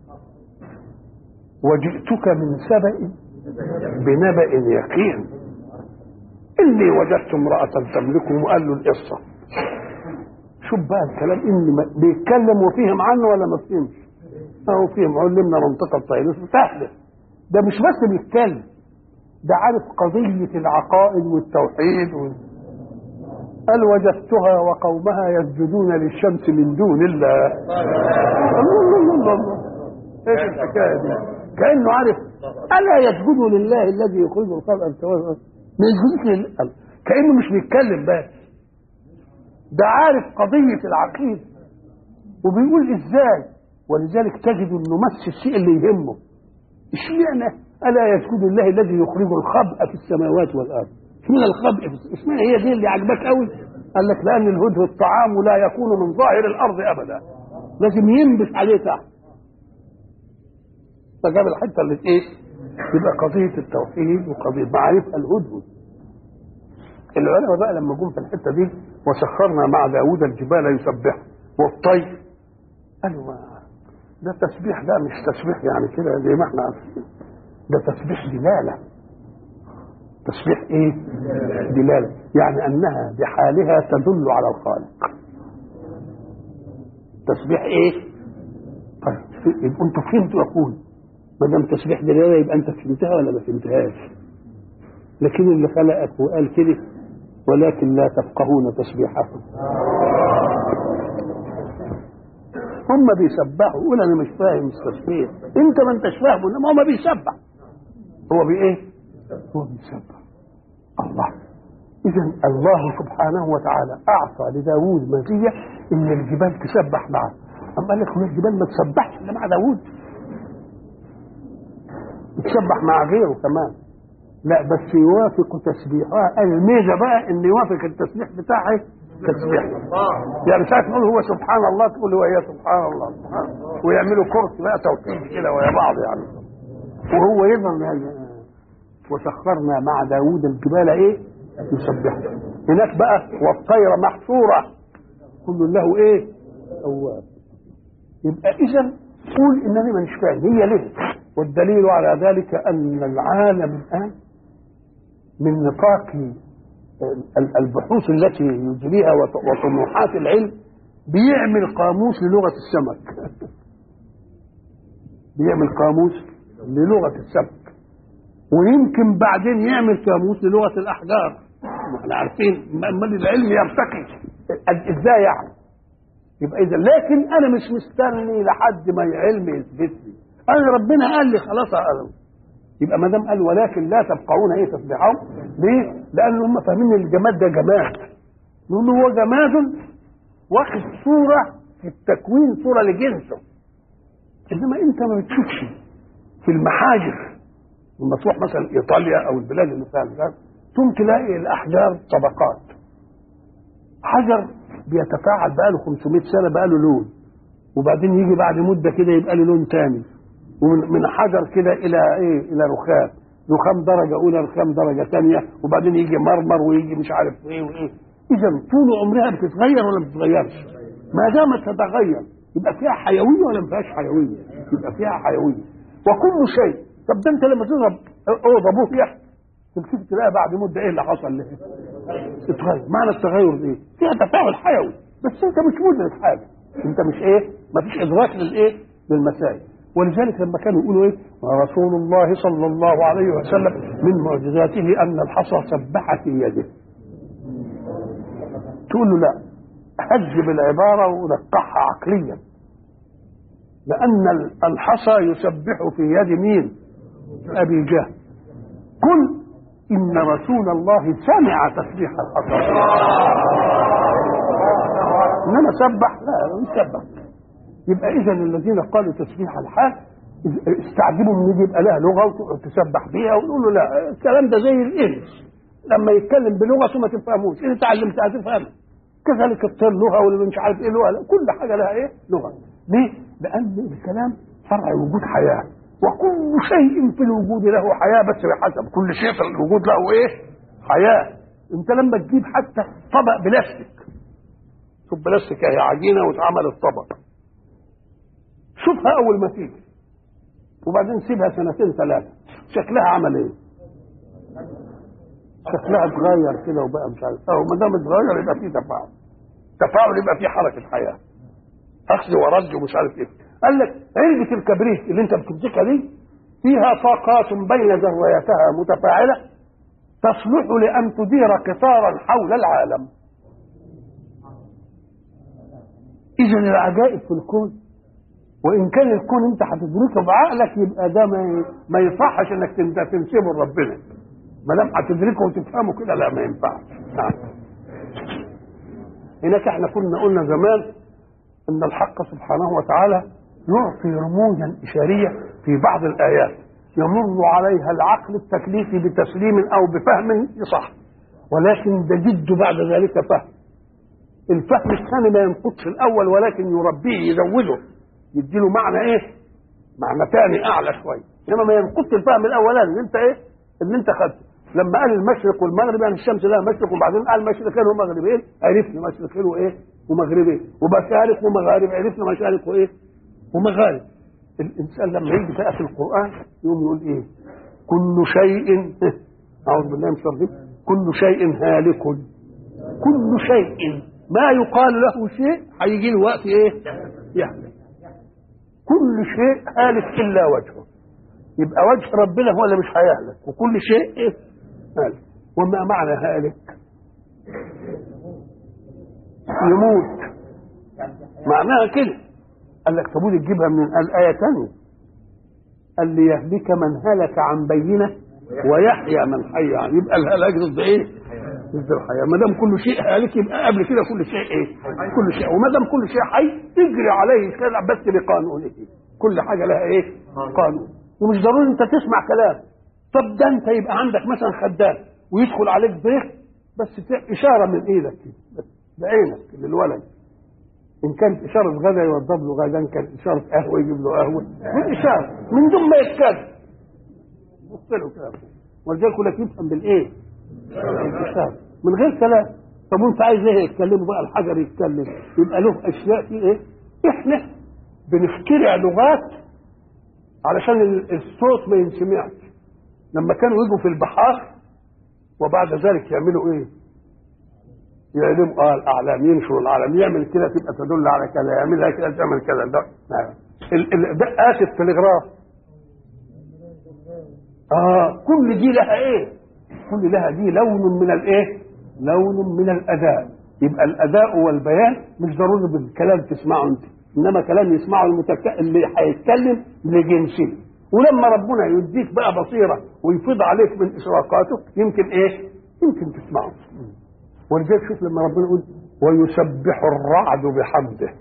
وجئتك من سبأ بنبأ يقين اني وجدت امرأة تملكهم وقال له القصة. شوف بقى الكلام اني بيتكلم وفهم عنه ولا ما فهمش؟ اهو فهم، علمنا منطقة الطيب سهلة. ده مش بس بيتكلم، ده عارف قضية العقائد والتوحيد و... قال وجدتها وقومها يسجدون للشمس من دون الله. الله الله الله الله. ايش الحكايه دي؟ كانه عارف الا يسجدوا لله الذي يخرج الخلق التوازن، ما يسجدوش لله، كانه مش بيتكلم بس، ده عارف قضيه العقيده وبيقول ازاي. ولذلك تجد انه مس الشيء اللي يهمه. اشمعنى الا يسجد الله الذي يخرج الخبء في السماوات والارض؟ اشمعنى الخبء؟ اشمعنى هي دي اللي عجبك قوي؟ قال لك لان الهدهد الطعام لا يكون من ظاهر الارض ابدا، لازم ينبش عليه تحت. فجاب الحته اللي ايه؟ يبقى قضيه التوحيد وقضيه معرفه الهدهد. العلماء بقى لما جم في الحته دي وسخرنا مع داوود الجبال يسبح والطير، قالوا ما ده تسبيح، ده مش تسبيح يعني كده زي ما احنا عارفين، ده تسبيح دلاله. تسبيح ايه؟ دلاله، يعني انها بحالها تدل على الخالق. تسبيح ايه؟ طيب يبقى انتوا فهمتوا يقول ما دام تسبيح دلاله يبقى انت فهمتها ولا ما فهمتهاش؟ لكن اللي خلقك وقال كده ولكن لا تفقهون تسبيحهم. هم بيسبحوا، يقول انا مش فاهم التسبيح، انت ما انتش فاهمه، انما هو بيسبح. هو بايه؟ هو بيسبح الله. اذا الله سبحانه وتعالى اعطى لداوود مزيه ان الجبال تسبح معه. اما قال لك هو الجبال ما تسبحش الا مع داوود، تسبح مع غيره كمان، لا بس يوافق تسبيحها. الميزه بقى ان يوافق التسبيح بتاعه تسبيح. يعني ساعه نقول هو سبحان الله تقول هو يا سبحان الله سبحان الله، ويعملوا كرسي بقى توحيد كده ويا بعض يعني، وهو يظن يعني وسخرنا مع داوود الجبال ايه؟ يسبحها. هناك بقى والطير محشوره كل له ايه؟ اواب. يبقى اذا قول انني مش فاهم هي ليه، والدليل على ذلك ان العالم الان من نطاق البحوث التي يجريها وطموحات العلم بيعمل قاموس للغه السمك. بيعمل قاموس للغه السمك، ويمكن بعدين يعمل قاموس للغه الاحجار. احنا عارفين امال العلم يرتقي ازاي يعني. يبقى اذا لكن انا مش مستني لحد ما العلم يثبت لي، انا ربنا قال لي خلاص اعلم. يبقى ما دام قال ولكن لا تفقهون ايه تسبيحهم، ليه؟ لان هم فاهمين الجماد ده جماد، نقول له هو جماد واخد صوره في التكوين، صوره لجنسه. انما انت ما بتشوفش في المحاجر لما تروح مثلا ايطاليا او البلاد اللي فيها الغرب ثم تلاقي الاحجار طبقات. حجر بيتفاعل بقاله خمسمائة سنه بقاله لون، وبعدين يجي بعد مده كده يبقى له لون ثاني، ومن حجر كده الى ايه؟ الى رخام، رخام درجه اولى، رخام درجه ثانيه، وبعدين يجي مرمر ويجي مش عارف ايه وايه. اذا طول عمرها بتتغير ولا ما بتتغيرش؟ ما دامت تتغير يبقى فيها حيويه ولا ما فيهاش حيويه؟ يبقى فيها حيويه. وكل شيء، طب ده انت لما تضرب اوضه ابوه يحت تمسك تلاقي بعد مده ايه اللي حصل له؟ اتغير. معنى التغير ايه؟ فيها تفاعل حيوي، بس انت مش مدرك حاجه، انت مش ايه؟ ما فيش ادراك للايه؟ للمسائل. ولذلك لما كانوا يقولوا ايه؟ رسول الله صلى الله عليه وسلم من معجزاته ان الحصى سبح في يده. تقول له لا، هذب العباره ونقحها عقليا، لان الحصى يسبح في يد مين؟ ابي جهل. قل ان رسول الله سمع تسبيح الحصى، انما سبح لا مش سبح. يبقى اذا الذين قالوا تسبيح الحال استعجبوا من يجي يبقى لها لغه وتقعد تسبح بيها، ويقولوا لا الكلام ده زي الانس لما يتكلم بلغته ما تفهموش، انت اتعلمتها تفهمها. كذلك الطير لغه واللي مش عارف ايه لغه، كل حاجه لها ايه؟ لغه. ليه؟ لان الكلام فرع وجود حياه، وكل شيء في الوجود له حياه، بس بحسب كل شيء في الوجود له ايه؟ حياه. انت لما تجيب حتى طبق بلاستيك، شوف بلاستيك اهي عجينه واتعملت طبق، شوفها اول ما تيجي وبعدين سيبها سنتين ثلاثه شكلها عمل ايه؟ شكلها اتغير كده وبقى مش عارف اه، ما دام اتغير يبقى فيه تفاعل، تفاعل يبقى فيه حركه حياه، اخذ ورد ومش عارف ايه. قال لك علبه الكبريت اللي انت بتمسكها دي فيها طاقات بين ذرياتها متفاعله تصلح لان تدير قطارا حول العالم. اذا العجائب في الكون، وان كان الكون انت هتدركه بعقلك يبقى ده ما ما يصحش انك تنسبه لربنا، ما دام هتدركه وتفهمه كده لا ما ينفعش. نعم. هناك احنا كنا قلنا زمان ان الحق سبحانه وتعالى يعطي رموزا اشاريه في بعض الايات يمر عليها العقل التكليفي بتسليم او بفهم يصح، ولكن تجد بعد ذلك فهم. الفهم الثاني ما ينقضش الاول ولكن يربيه يزوده يديله معنى ايه؟ معنى ثاني اعلى شويه، انما ما ينقضش الفهم الاولاني اللي انت ايه؟ اللي انت خدته. لما قال المشرق والمغرب يعني الشمس لها مشرق وبعدين قال مشرقين ومغربين عرفنا مشرقين وايه؟ ومغربين، ومشارق ومغارب عرفنا مشارق وايه؟ ومغارب. الانسان لما يجي بقى في القران يقوم يقول ايه؟ كل شيء اعوذ بالله من الشر كل شيء هالك، كل شيء ما يقال له شيء هيجي له وقت ايه؟ يهلك. كل شيء هالك الا وجهه، يبقى وجه ربنا هو اللي مش هيهلك، وكل شيء ايه؟ هالك. وما معنى هالك؟ يموت، معناها كده. قال لك طب ودي تجيبها من الآية ثانية، قال ليهلك من هلك عن بينه ويحيى من حي عنه، يبقى الهلاك ضد ايه؟ ضد الحياه. ما دام كل شيء هالك يبقى قبل كده كل شيء ايه؟ كل شيء. وما دام كل شيء حي تجري عليه الشرع بس بقانونه، كل حاجه لها ايه؟ قانون. ومش ضروري انت تسمع كلام. طب ده انت يبقى عندك مثلا خدام ويدخل عليك ضيف بس اشاره من ايدك كده بعينك للولد، ان كانت اشاره غدا يوضب له غدا، ان كانت اشاره قهوه يجيب له قهوه، من اشاره من دون ما يتكلم بص له كده. ولذلك لك يفهم بالايه؟ الاشاره من غير كلام. طب وانت عايز ايه يتكلموا بقى؟ الحجر يتكلم، يبقى له اشياء في ايه؟ احنا بنخترع لغات علشان الصوت ما ينسمعش. لما كانوا يجوا في البحار وبعد ذلك يعملوا ايه؟ يعلم اه الاعلام، ينشروا الاعلام، يعمل كده تبقى تدل على كذا، يعملها كده تعمل كذا. ده الدقات التلغراف اه كل دي لها ايه؟ كل لها دي لون من الايه؟ لون من الاداء. يبقى الاداء والبيان مش ضروري بالكلام تسمعه انت، انما كلام يسمعه المتك... اللي هيتكلم لجنسه. ولما ربنا يديك بقى بصيره ويفيض عليك من اشراقاته يمكن ايه؟ يمكن تسمعه. ولذلك شوف لما ربنا يقول ويسبح الرعد بحمده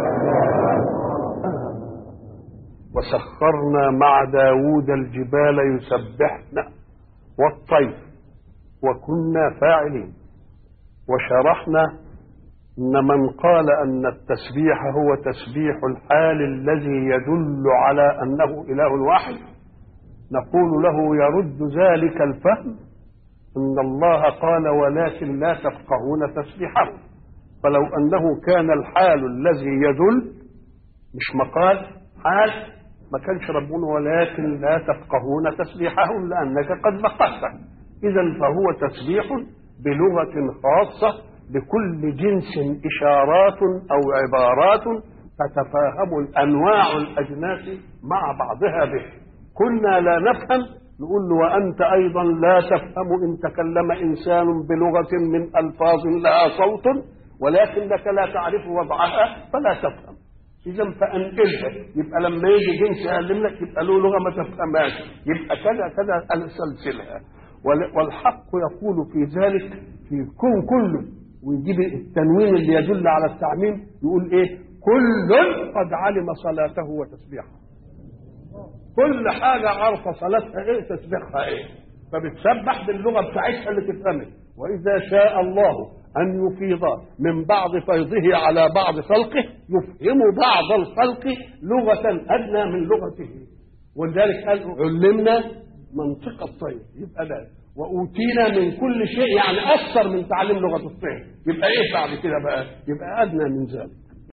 وسخرنا مع داود الجبال يسبحن والطير وكنا فاعلين. وشرحنا ان من قال ان التسبيح هو تسبيح الحال الذي يدل على انه اله واحد نقول له يرد ذلك الفهم ان الله قال ولكن لا تفقهون تسبيحه، فلو انه كان الحال الذي يدل مش مقال حال ما كانش ربنا ولكن لا تفقهون تسبيحهم لانك قد فقهته. اذا فهو تسبيح بلغه خاصه لكل جنس اشارات او عبارات تتفاهم الانواع الاجناس مع بعضها به. كنا لا نفهم نقول له وانت ايضا لا تفهم ان تكلم انسان بلغه من الفاظ لها صوت ولكنك لا تعرف وضعها فلا تفهم. اذا فانقلها، يبقى لما يجي جنس يعلم لك يبقى له لغه ما تفهمهاش، يبقى كذا كذا اسلسلها. والحق يقول في ذلك في الكون كله، ويجيب التنوين اللي يدل على التعميم يقول ايه؟ كل قد علم صلاته وتسبيحه. كل حاجه عارفه صلاتها ايه تسبيحها ايه، فبتسبح باللغه بتاعتها اللي تفهمها. واذا شاء الله ان يفيض من بعض فيضه على بعض خلقه يفهم بعض الخلق لغه ادنى من لغته. ولذلك قال علمنا منطق الطير، يبقى ده. وأوتينا من كل شيء، يعني أكثر من تعليم لغة الطير. يبقى إيه بعد كده بقى؟ يبقى أدنى من ذلك.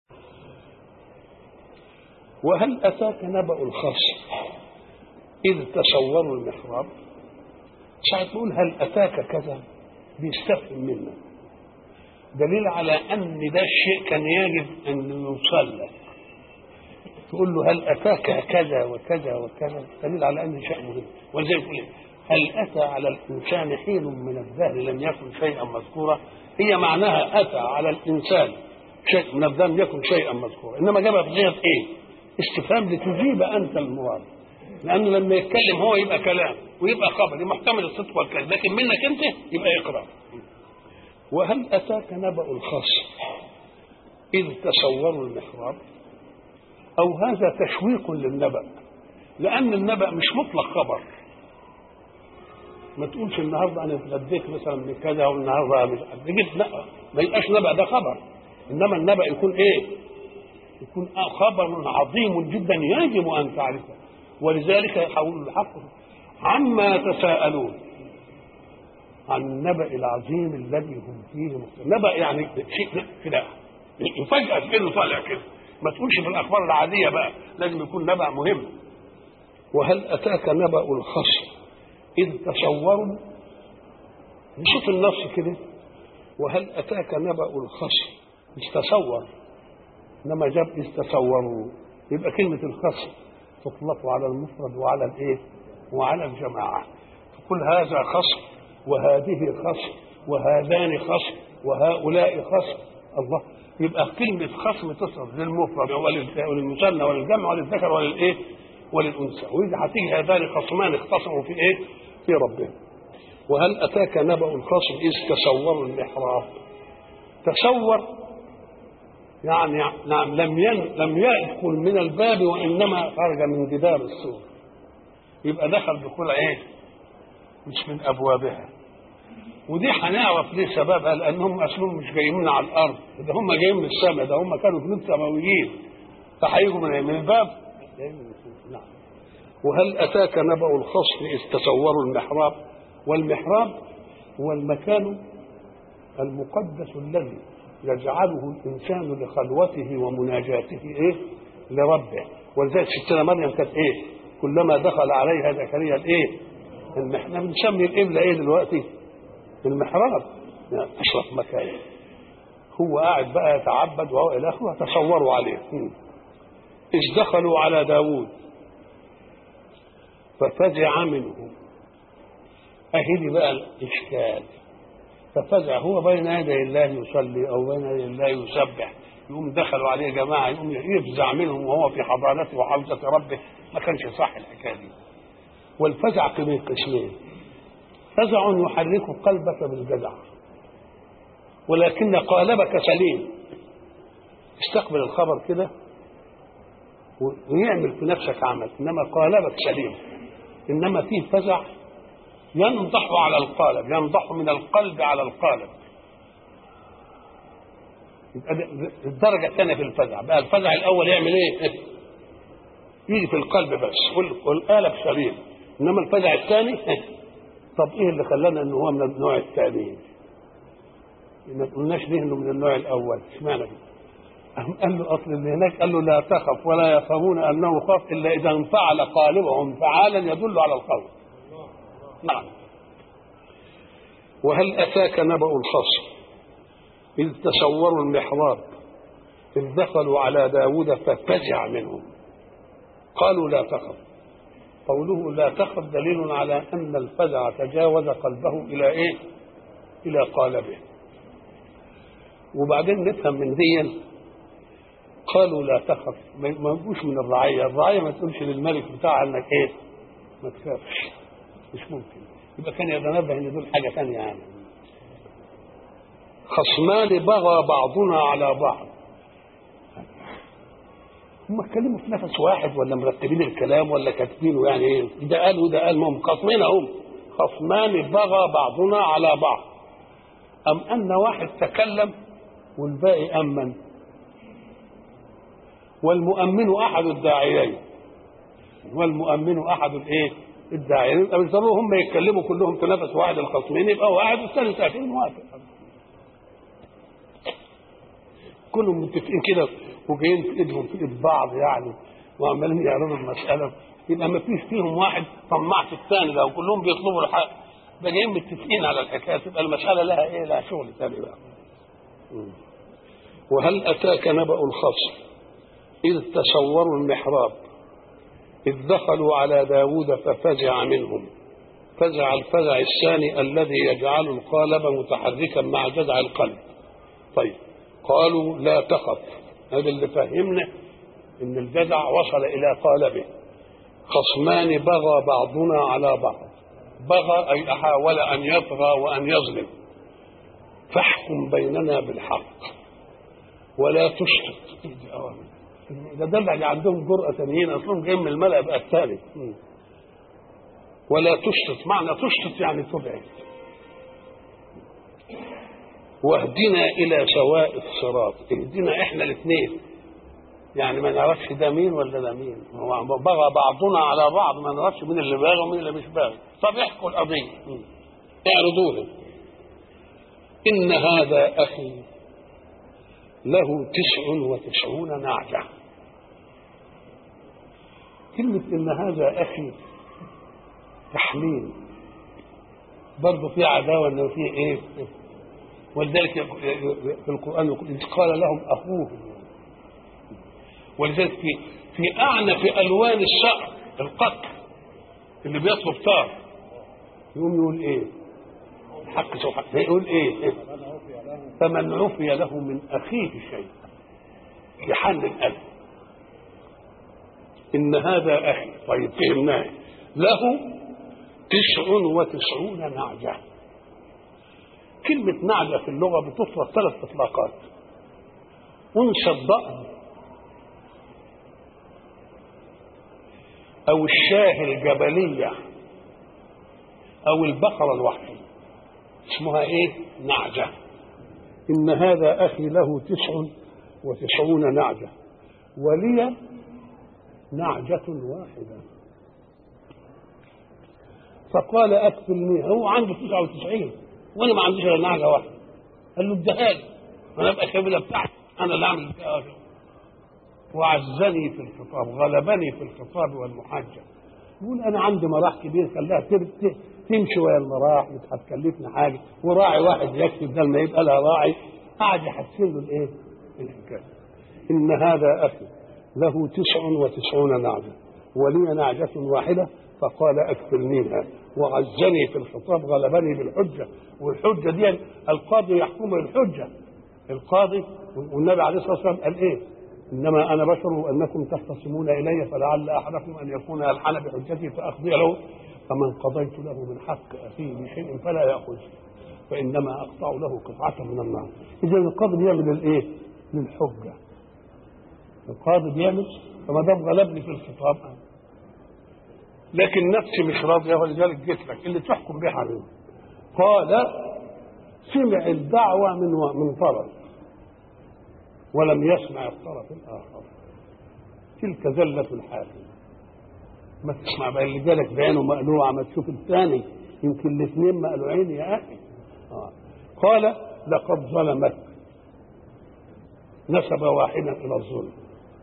وهل أتاك نبأ الخصم إذ تصوروا المحراب؟ ساعة تقول هل أتاك كذا بيستفهم منك، دليل على أن ده الشيء كان يجب أن يوصل لك. تقول له هل أتاك كذا وكذا وكذا، دليل على أن شيء مهم. وزي يقول هل أتى على الإنسان حين من الدهر لم يكن شيئا مذكورا، هي معناها أتى على الإنسان شيء من الدهر لم يكن شيئا مذكورا، إنما جابها بصيغة إيه؟ استفهام لتجيب أنت المراد، لأنه لما يتكلم هو يبقى كلام ويبقى خبر محتمل الصدق والكذب، لكن منك أنت يبقى إقرار. وهل أتاك نبأ الخصم إذ تصوروا المحراب؟ أو هذا تشويق للنبأ، لأن النبأ مش مطلق خبر. ما تقولش النهارده أنا اتغديت مثلا من كذا والنهارده مش جبت، لا، ما يبقاش نبأ ده خبر، إنما النبأ يكون إيه؟ يكون خبر عظيم جدا يجب أن تعرفه. ولذلك يحول الحق عما يتساءلون عن النبأ العظيم الذي هم فيه مختلفون. نبأ يعني شيء كده يفاجئ كأنه طالع كده، ما تقولش في الأخبار العادية بقى، لازم يكون نبأ مهم. وهل أتاك نبأ الخصم إذ تصوروا، نشوف النص كده، وهل أتاك نبأ الخصم إذ تصور، إنما جاب إذ تصوروا، يبقى كلمة الخصم تطلق على المفرد وعلى الإيه؟ وعلى الجماعة. تقول هذا خصم وهذه خصم وهذان خصم وهؤلاء خصم، الله، يبقى كلمة خصم تصرف للمفرد وللمثنى وللجمع وللذكر وللإيه؟ وللأنثى. وإذا هتيجي هذان خصمان اختصموا في إيه؟ في ربهم. وهل أتاك نبأ الخصم إذ تصوروا المحراب؟ تصور يعني نعم لم ين لم يدخل من الباب وإنما خرج من جدار السور، يبقى دخل دخول إيه؟ مش من أبوابها. ودي هنعرف ليه سببها، لأنهم أصلهم مش جايين من على الأرض، ده هم جايين من السماء، ده هم كانوا جنود سماويين، فهيجوا من الباب. نعم. وهل أتاك نبأ الخصم إذ تصوروا المحراب؟ والمحراب هو المكان المقدس الذي يجعله الإنسان لخلوته ومناجاته إيه؟ لربه. ولذلك ستنا مريم كانت إيه؟ كلما دخل عليها زكريا الإيه؟ احنا بنسمي القبلة إيه دلوقتي؟ المحراب، يعني أشرف مكان. هو قاعد بقى يتعبد وهو إلى آخره، تصوروا عليه. إذ دخلوا على داوود ففزع منه، أهدي بقى الإشكال، ففزع هو بين يدي الله يصلي أو بين يدي الله يسبح، يقوم دخلوا عليه جماعة يقوم يفزع منهم وهو في حضانته وحوزة ربه، ما كانش صح الحكاية دي. والفزع كبير قسمين، فزع يحرك قلبك بالجزع، ولكن قالبك سليم، استقبل الخبر كده ويعمل في نفسك عمل، انما قالبك سليم. انما فيه فزع ينضح على القالب، ينضح من القلب على القالب. الدرجه الثانيه في الفزع بقى، الفزع الاول يعمل ايه؟ يجي في القلب بس والقالب سليم، انما الفزع الثاني طب ايه اللي خلانا انه هو من النوع الثاني؟ ما قلناش ليه انه من النوع الاول؟ اشمعنى؟ قال له اصل اللي هناك قال له لا تخف ولا يخافون انه خاف الا اذا انفعل قالبهم فعالا يدل على الخوف. نعم. وهل اتاك نبأ الخصم اذ تصوروا المحراب اذ دخلوا على داود ففزع منهم قالوا لا تخف. قوله لا تخف دليل على ان الفزع تجاوز قلبه الى ايه؟ الى قالبه. وبعدين نفهم من دي قالوا لا تخف، ما يبقوش من الرعيه، الرعيه ما تقولش للملك بتاعها انك ايه؟ ما تخافش، مش ممكن. يبقى كان يتنبه ان دول حاجه ثانيه يعني. خصمان بغى بعضنا على بعض، هم اتكلموا في نفس واحد ولا مرتبين الكلام ولا كاتبينه يعني ايه؟ ده قال وده قال، ما هم خصمين اهم. خصمان بغى بعضنا على بعض، ام ان واحد تكلم والباقي امن؟ والمؤمن احد الداعيين، والمؤمن احد الايه؟ الداعيين، يبقى مش ضروري هم يتكلموا كلهم في نفس واحد الخصمين، يبقى واحد والثاني ساكت موافق. كلهم متفقين كده وجايين في ايدهم في ايد بعض يعني وعمالين يعرضوا المساله، يبقى ما فيش فيهم واحد طماع في الثاني، لو كلهم بيطلبوا الحق ده جايين متفقين على الحكايه، تبقى المساله لها ايه؟ لها شغل ثاني بقى. وهل اتاك نبأ الخصم اذ تسوروا المحراب اذ دخلوا على داود ففزع منهم فزع الفزع الثاني الذي يجعل القالب متحركا مع جذع القلب. طيب قالوا لا تخف، هذا اللي فهمنا ان الجذع وصل الى قالبه. خصمان بغى بعضنا على بعض، بغى اي حاول ان يطغى وان يظلم، فاحكم بيننا بالحق ولا تشطط. ده دل على عندهم جرأة ثانيين، اصلهم جايين من الملأ بقى الثالث. ولا تشطط، معنى تشطط يعني تبعد. واهدنا الى سواء الصراط، اهدنا احنا الاثنين، يعني ما نعرفش ده مين ولا ده مين، بغى بعضنا على بعض، ما نعرفش مين اللي باغي ومين اللي مش باغي. طب احكوا القضيه، اعرضوها. ان هذا اخي له تسع وتسعون نعجه. كلمه ان هذا اخي تحميل، برضه في عداوه انه في ايه، ولذلك في القرآن يقول إذ قال لهم أخوهم. ولذلك في في أعنف ألوان الشعر القتل اللي بيطلب طار يقوم يقول إيه؟ الحق سبحانه يقول إيه؟ فمن عفي له من أخيه شيء يحن القلب. إن هذا أخي، طيب فهمناه، له تسع وتسعون نعجة. كلمة نعجة في اللغة بتطلق ثلاث إطلاقات: أنثى الضأن أو الشاه الجبلية أو البقرة الوحشية، اسمها إيه؟ نعجة. إن هذا أخي له تسع وتسعون نعجة ولي نعجة واحدة. فقال أكفلني، هو عنده تسعة وتسعين وانا ما عنديش الا نعجه واحده. قال له اديها لي انا ابقى الكبيره بتاعتي، انا اللي اعمل فيها. وعزني في الخطاب، غلبني في الخطاب والمحاجه. يقول انا عندي مراح كبير، خلاها تمشي ويا المراح، مش هتكلفني حاجه، وراعي واحد يكفي بدل ما يبقى لها راعي. قاعد يحسن له الايه؟ الحكايه. ان هذا اخي له تسع وتسعون نعجه ولي نعجه واحده فقال اكفلنيها وعزني في الخطاب، غلبني بالحجه. والحجه دي القاضي يحكم بالحجه. القاضي والنبي عليه الصلاه والسلام قال ايه؟ انما انا بشر وانكم تختصمون الي فلعل احدكم ان يكون الحن بحجتي فاقضي له، فمن قضيت له من حق اخيه بشيء فلا ياخذ فانما اقطع له قطعه من النار. اذا القاضي بيعمل الايه؟ للحجه. القاضي بيعمل، فما دام غلبني في الخطاب لكن نفسي مش راضيه، ولذلك جيت لك اللي تحكم بها عليه. قال سمع الدعوه من من طرف ولم يسمع الطرف الاخر، تلك زله الحاكم. ما تسمع بقى اللي جالك بعينه مقلوعه، ما تشوف الثاني يمكن الاثنين مقلوعين يا اخي. آه. قال لقد ظلمك، نسب واحدا الى الظلم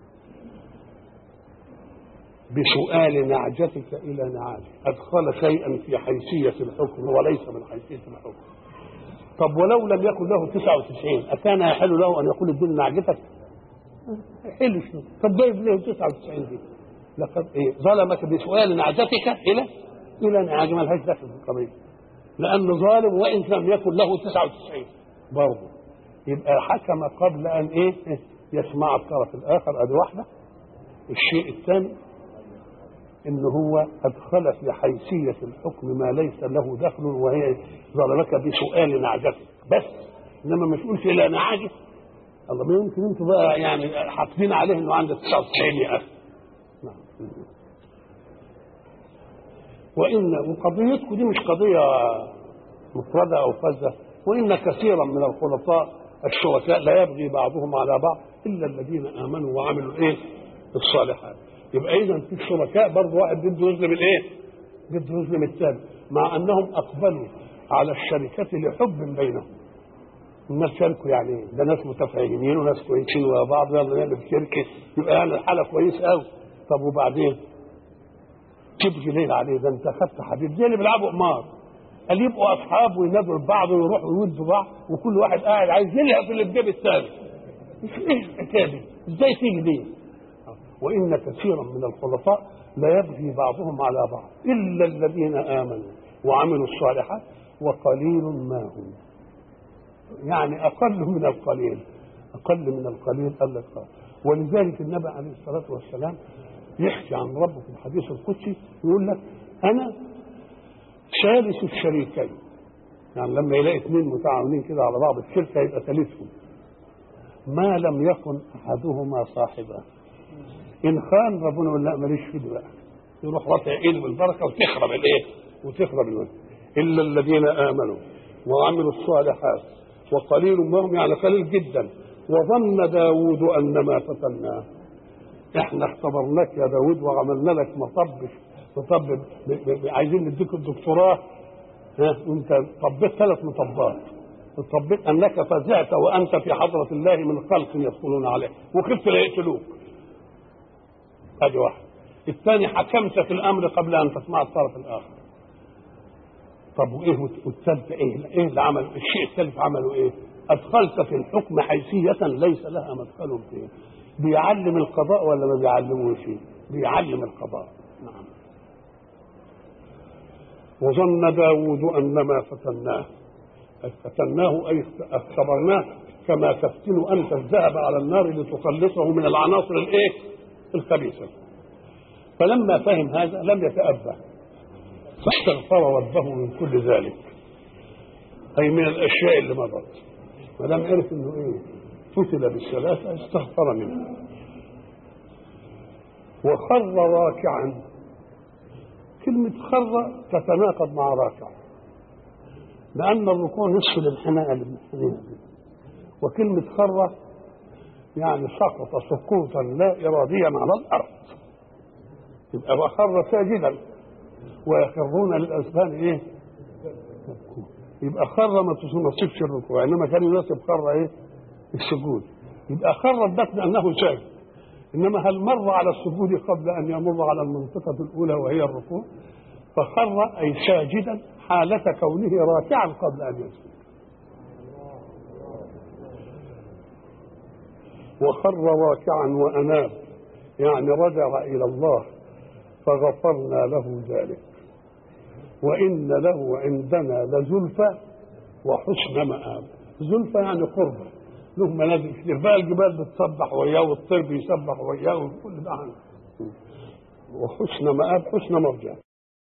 بسؤال نعجتك الى نعاجه، ادخل شيئا في حيثيه الحكم وليس من حيثيه الحكم. طب ولو لم يكن له تسعة وتسعين أكان يحل له ان يقول اديني نعجتك؟ حلو شنو؟ طب جايب له تسعة وتسعين دي؟ لقد ايه؟ ظلمك بسؤال نعجتك الى الى نعاجه، ما لهاش دخل في القضيه، لانه ظالم وان لم يكن له تسعة وتسعين برضه. يبقى حكم قبل ان ايه؟ يسمع الطرف الاخر. ادي واحده. الشيء الثاني ان هو ادخل في حيثيه الحكم ما ليس له دخل، وهي ظلمك بسؤال نعجتك بس، انما ما تقولش الى نعاجه. الله، ما يمكن انتوا بقى يعني حاطين عليه انه عنده تسعة وتسعين يا اخي. نعم. وان وقضيتكم دي مش قضيه مفرده او فذه، وان كثيرا من الخلطاء الشركاء لا يبغي بعضهم على بعض الا الذين امنوا وعملوا ايه؟ الصالحات. يبقى اذا في الشركاء برضه واحد بده يظلم الايه؟ بده يظلم الثاني، مع انهم اقبلوا على الشركه لحب بينهم. الناس شاركوا يعني ده ناس متفاهمين وناس كويسين وبعض، يلا نعمل شركه يبقى يعني الحاله كويسه قوي. طب وبعدين تبغي ليه عليه؟ ده انت خدت حبيب زي اللي بيلعبوا قمار، قال يبقوا اصحاب وينادوا لبعض ويروحوا يودوا بعض وكل واحد قاعد عايز يلهى في اللي في جيب الثاني. ايش الحكايه دي؟ ازاي تيجي دي؟ وان كثيرا من الخلطاء لا يبغي بعضهم على بعض الا الذين امنوا وعملوا الصالحات وقليل ما هم. يعني اقل من القليل، اقل من القليل قال لك. ولذلك النبي عليه الصلاه والسلام يحكي عن ربه في الحديث القدسي يقول لك انا ثالث الشريكين. يعني لما يلاقي اثنين متعاونين كده على بعض الشركه يبقى ثالثهم ما لم يكن احدهما صاحبه. ان خان ربنا يقول لا ماليش فيه بقى، يروح رافع ايده بالبركه وتخرب الايه؟ وتخرب الوجه. الا الذين امنوا وعملوا الصالحات وقليل ما هم، يعني قليل جدا. وظن داود ان ما فتناه، احنا اختبرناك يا داود وعملنا لك مطب مطب عايزين نديك الدكتوراه، ها وانت طبيت ثلاث مطبات. طبيت انك فزعت وانت في حضره الله من خلق يدخلون عليه وخفت لا يقتلوك. ادي واحد. الثاني حكمت في الامر قبل ان تسمع الطرف الاخر. طب وايه والثالث ايه؟ ايه اللي عمل الشيء الثالث؟ عملوا ايه؟ ادخلت في الحكم حيثيه ليس لها مدخل فيه. بيعلم القضاء ولا ما بيعلموش؟ بيعلم القضاء. نعم. وظن داود ان ما فتناه، فتناه اي اختبرناه كما تفتن انت الذهب على النار لتخلصه من العناصر الايه؟ الخبيثه. فلما فهم هذا لم يتأبى فاستغفر ربه من كل ذلك، اي من الاشياء اللي مضت. ولم يعرف انه ايه؟ فتل بالثلاثه استغفر منه وخر راكعا. كلمه خر تتناقض مع راكع، لان الركوع نصف الانحناء اللي بنحنيها، وكلمه خر يعني سقط سقوطا لا اراديا على الارض. يبقى وخر ساجدا ويخرون للاذقان ايه؟ يبقى خر ما تنصبش الركوع، انما كان يناسب خر ايه؟ السجود. يبقى خر الدفن انه ساجد، انما هل مر على السجود قبل ان يمر على المنطقه الاولى وهي الركوع؟ فخر اي ساجدا حاله كونه راكعا قبل ان يسجد. وخر راكعا واناب يعني رجع الى الله فغفرنا له ذلك وان له عندنا لزلفى وحسن مآب. زلفى يعني قربه، له منازل كتير بقى، الجبال بتسبح وياه والطير بيسبح وياه وكل ده عنه. وحسن مآب حسن مرجع.